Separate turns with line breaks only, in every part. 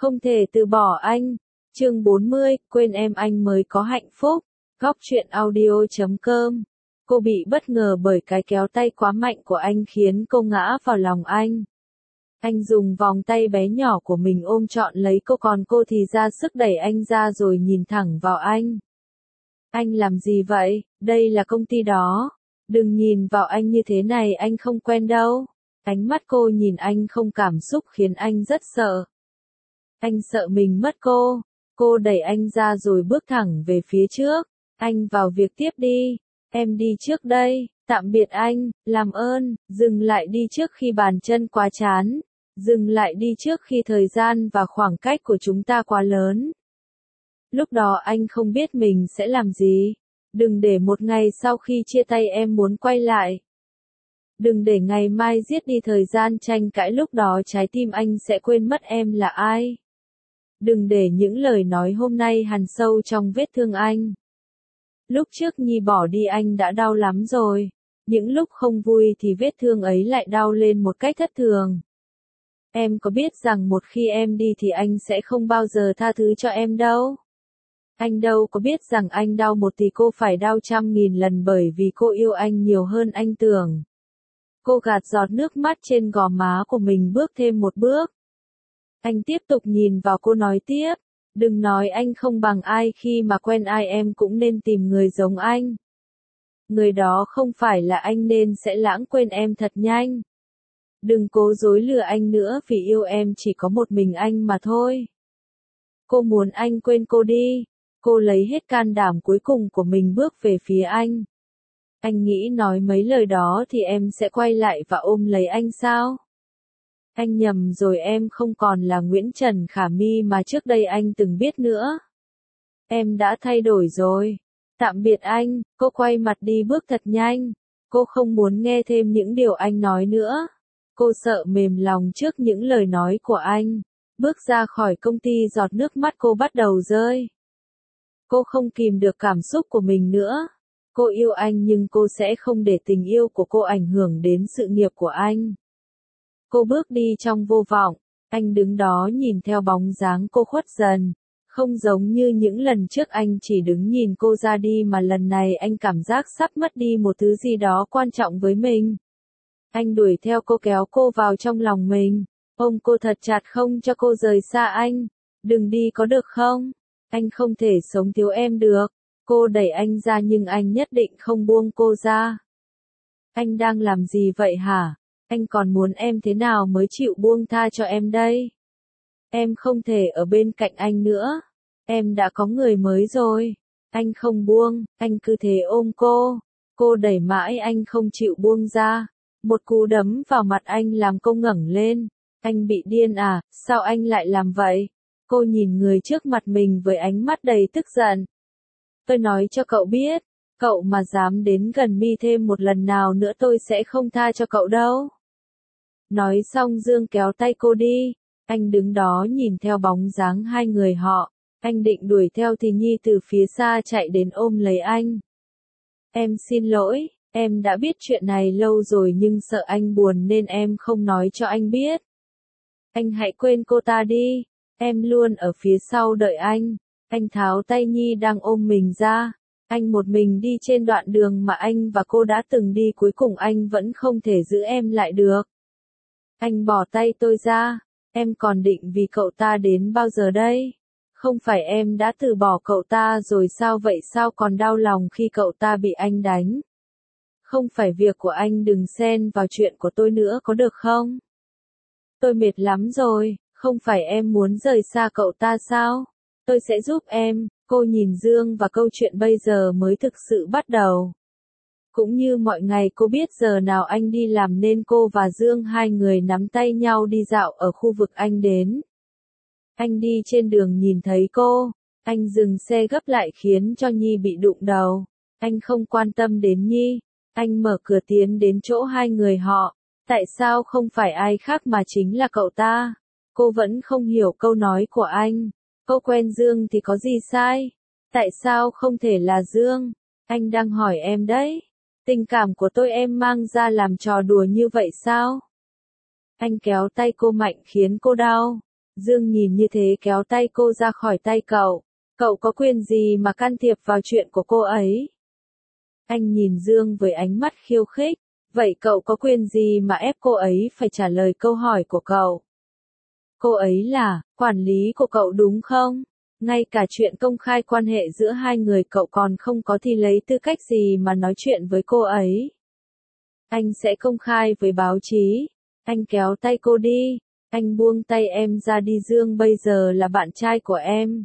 Không thể từ bỏ anh. Chương 40, quên em anh mới có hạnh phúc. Góc truyện audio.com. Cô bị bất ngờ bởi cái kéo tay quá mạnh của anh khiến cô ngã vào lòng anh. Anh dùng vòng tay bé nhỏ của mình ôm trọn lấy cô, còn cô thì ra sức đẩy anh ra rồi nhìn thẳng vào anh. Anh làm gì vậy? Đây là công ty đó. Đừng nhìn vào anh như thế này, anh không quen đâu. Ánh mắt cô nhìn anh không cảm xúc khiến anh rất sợ. Anh sợ mình mất cô. Cô đẩy anh ra rồi bước thẳng về phía trước. Anh vào việc tiếp đi. Em đi trước đây. Tạm biệt anh, làm ơn, dừng lại đi trước khi bàn chân quá chán. Dừng lại đi trước khi thời gian và khoảng cách của chúng ta quá lớn. Lúc đó anh không biết mình sẽ làm gì. Đừng để một ngày sau khi chia tay em muốn quay lại. Đừng để ngày mai giết đi thời gian tranh cãi, lúc đó trái tim anh sẽ quên mất em là ai. Đừng để những lời nói hôm nay hằn sâu trong vết thương anh. Lúc trước Nhi bỏ đi anh đã đau lắm rồi. Những lúc không vui thì vết thương ấy lại đau lên một cách thất thường. Em có biết rằng một khi em đi thì anh sẽ không bao giờ tha thứ cho em đâu. Anh đâu có biết rằng anh đau một thì cô phải đau 100.000 lần, bởi vì cô yêu anh nhiều hơn anh tưởng. Cô gạt giọt nước mắt trên gò má của mình, bước thêm một bước. Anh tiếp tục nhìn vào cô nói tiếp. Đừng nói anh không bằng ai, khi mà quen ai em cũng nên tìm người giống anh. Người đó không phải là anh nên sẽ lãng quên em thật nhanh. Đừng cố dối lừa anh nữa, vì yêu em chỉ có một mình anh mà thôi. Cô muốn anh quên cô đi. Cô lấy hết can đảm cuối cùng của mình bước về phía anh. Anh nghĩ nói mấy lời đó thì em sẽ quay lại và ôm lấy anh sao? Anh nhầm rồi, em không còn là Nguyễn Trần Khả My mà trước đây anh từng biết nữa. Em đã thay đổi rồi. Tạm biệt anh. Cô quay mặt đi, bước thật nhanh. Cô không muốn nghe thêm những điều anh nói nữa. Cô sợ mềm lòng trước những lời nói của anh. Bước ra khỏi công ty, giọt nước mắt cô bắt đầu rơi. Cô không kìm được cảm xúc của mình nữa. Cô yêu anh nhưng cô sẽ không để tình yêu của cô ảnh hưởng đến sự nghiệp của anh. Cô bước đi trong vô vọng. Anh đứng đó nhìn theo bóng dáng cô khuất dần. Không giống như những lần trước anh chỉ đứng nhìn cô ra đi, mà lần này anh cảm giác sắp mất đi một thứ gì đó quan trọng với mình. Anh đuổi theo cô, kéo cô vào trong lòng mình. Ôm cô thật chặt không cho cô rời xa anh. Đừng đi có được không? Anh không thể sống thiếu em được. Cô đẩy anh ra nhưng anh nhất định không buông cô ra. Anh đang làm gì vậy hả? Anh còn muốn em thế nào mới chịu buông tha cho em đây? Em không thể ở bên cạnh anh nữa. Em đã có người mới rồi. Anh không buông, anh cứ thế ôm cô. Cô đẩy mãi anh không chịu buông ra. Một cú đấm vào mặt anh làm cô ngẩng lên. Anh bị điên à, sao anh lại làm vậy? Cô nhìn người trước mặt mình với ánh mắt đầy tức giận. Tôi nói cho cậu biết, cậu mà dám đến gần My thêm một lần nào nữa tôi sẽ không tha cho cậu đâu. Nói xong Dương kéo tay cô đi. Anh đứng đó nhìn theo bóng dáng hai người họ. Anh định đuổi theo thì Nhi từ phía xa chạy đến ôm lấy anh. Em xin lỗi, em đã biết chuyện này lâu rồi nhưng sợ anh buồn nên em không nói cho anh biết. Anh hãy quên cô ta đi. Em luôn ở phía sau đợi anh. Anh tháo tay Nhi đang ôm mình ra. Anh một mình đi trên đoạn đường mà anh và cô đã từng đi, cuối cùng anh vẫn không thể giữ em lại được. Anh bỏ tay tôi ra. Em còn định vì cậu ta đến bao giờ đây? Không phải em đã từ bỏ cậu ta rồi sao vậy, sao còn đau lòng khi cậu ta bị anh đánh? Không phải việc của anh, đừng xen vào chuyện của tôi nữa có được không? Tôi mệt lắm rồi, không phải em muốn rời xa cậu ta sao? Tôi sẽ giúp em. Cô nhìn Dương và câu chuyện bây giờ mới thực sự bắt đầu. Cũng như mọi ngày cô biết giờ nào anh đi làm nên cô và Dương hai người nắm tay nhau đi dạo ở khu vực anh đến. Anh đi trên đường nhìn thấy cô. Anh dừng xe gấp lại khiến cho Nhi bị đụng đầu. Anh không quan tâm đến Nhi. Anh mở cửa tiến đến chỗ hai người họ. Tại sao không phải ai khác mà chính là cậu ta? Cô vẫn không hiểu câu nói của anh. Cô quen Dương thì có gì sai? Tại sao không thể là Dương? Anh đang hỏi em đấy. Tình cảm của tôi em mang ra làm trò đùa như vậy sao? Anh kéo tay cô mạnh khiến cô đau. Dương nhìn như thế kéo tay cô ra khỏi tay cậu. Cậu có quyền gì mà can thiệp vào chuyện của cô ấy? Anh nhìn Dương với ánh mắt khiêu khích. Vậy cậu có quyền gì mà ép cô ấy phải trả lời câu hỏi của cậu? Cô ấy là quản lý của cậu đúng không? Ngay cả chuyện công khai quan hệ giữa hai người cậu còn không có thì lấy tư cách gì mà nói chuyện với cô ấy? Anh sẽ công khai với báo chí. Anh kéo tay cô đi. Anh buông tay em ra đi. Dương bây giờ là bạn trai của em.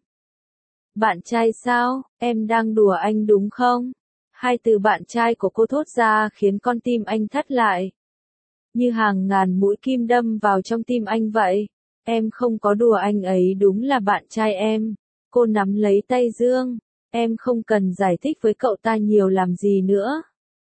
Bạn trai sao? Em đang đùa anh đúng không? Hai từ bạn trai của cô thốt ra khiến con tim anh thắt lại. Như hàng ngàn mũi kim đâm vào trong tim anh vậy. Em không có đùa, anh ấy đúng là bạn trai em. Cô nắm lấy tay Dương. Em không cần giải thích với cậu ta nhiều làm gì nữa.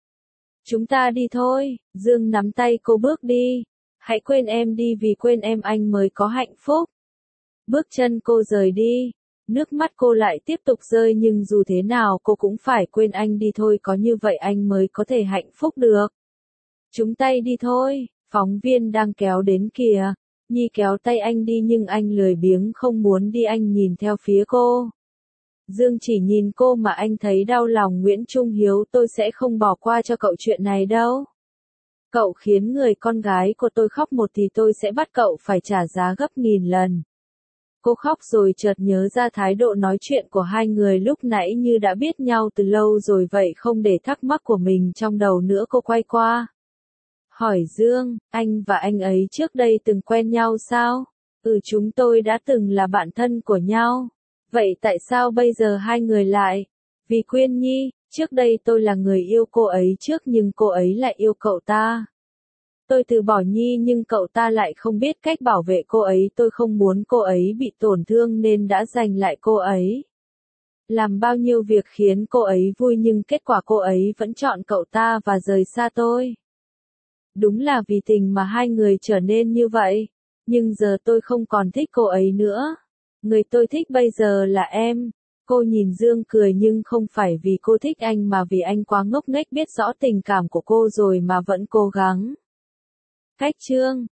Chúng ta đi thôi. Dương nắm tay cô bước đi. Hãy quên em đi, vì quên em anh mới có hạnh phúc. Bước chân cô rời đi. Nước mắt cô lại tiếp tục rơi, nhưng dù thế nào cô cũng phải quên anh đi thôi, có như vậy anh mới có thể hạnh phúc được. Chúng tay đi thôi, phóng viên đang kéo đến kìa. Nhi kéo tay anh đi nhưng anh lười biếng không muốn đi, anh nhìn theo phía cô. Dương chỉ nhìn cô mà anh thấy đau lòng. Nguyễn Trung Hiếu, tôi sẽ không bỏ qua cho cậu chuyện này đâu. Cậu khiến người con gái của tôi khóc một thì tôi sẽ bắt cậu phải trả giá gấp nghìn lần. Cô khóc rồi chợt nhớ ra thái độ nói chuyện của hai người lúc nãy, như đã biết nhau từ lâu rồi vậy. Không để thắc mắc của mình trong đầu nữa, cô quay qua hỏi Dương, anh và anh ấy trước đây từng quen nhau sao? Chúng tôi đã từng là bạn thân của nhau. Vậy tại sao bây giờ hai người lại? Vì Quyên Nhi, trước đây tôi là người yêu cô ấy trước nhưng cô ấy lại yêu cậu ta. Tôi từ bỏ Nhi nhưng cậu ta lại không biết cách bảo vệ cô ấy, tôi không muốn cô ấy bị tổn thương nên đã giành lại cô ấy. Làm bao nhiêu việc khiến cô ấy vui nhưng kết quả cô ấy vẫn chọn cậu ta và rời xa tôi. Đúng là vì tình mà hai người trở nên như vậy. Nhưng giờ tôi không còn thích cô ấy nữa. Người tôi thích bây giờ là em. Cô nhìn Dương cười, nhưng không phải vì cô thích anh mà vì anh quá ngốc nghếch, biết rõ tình cảm của cô rồi mà vẫn cố gắng. Cách chương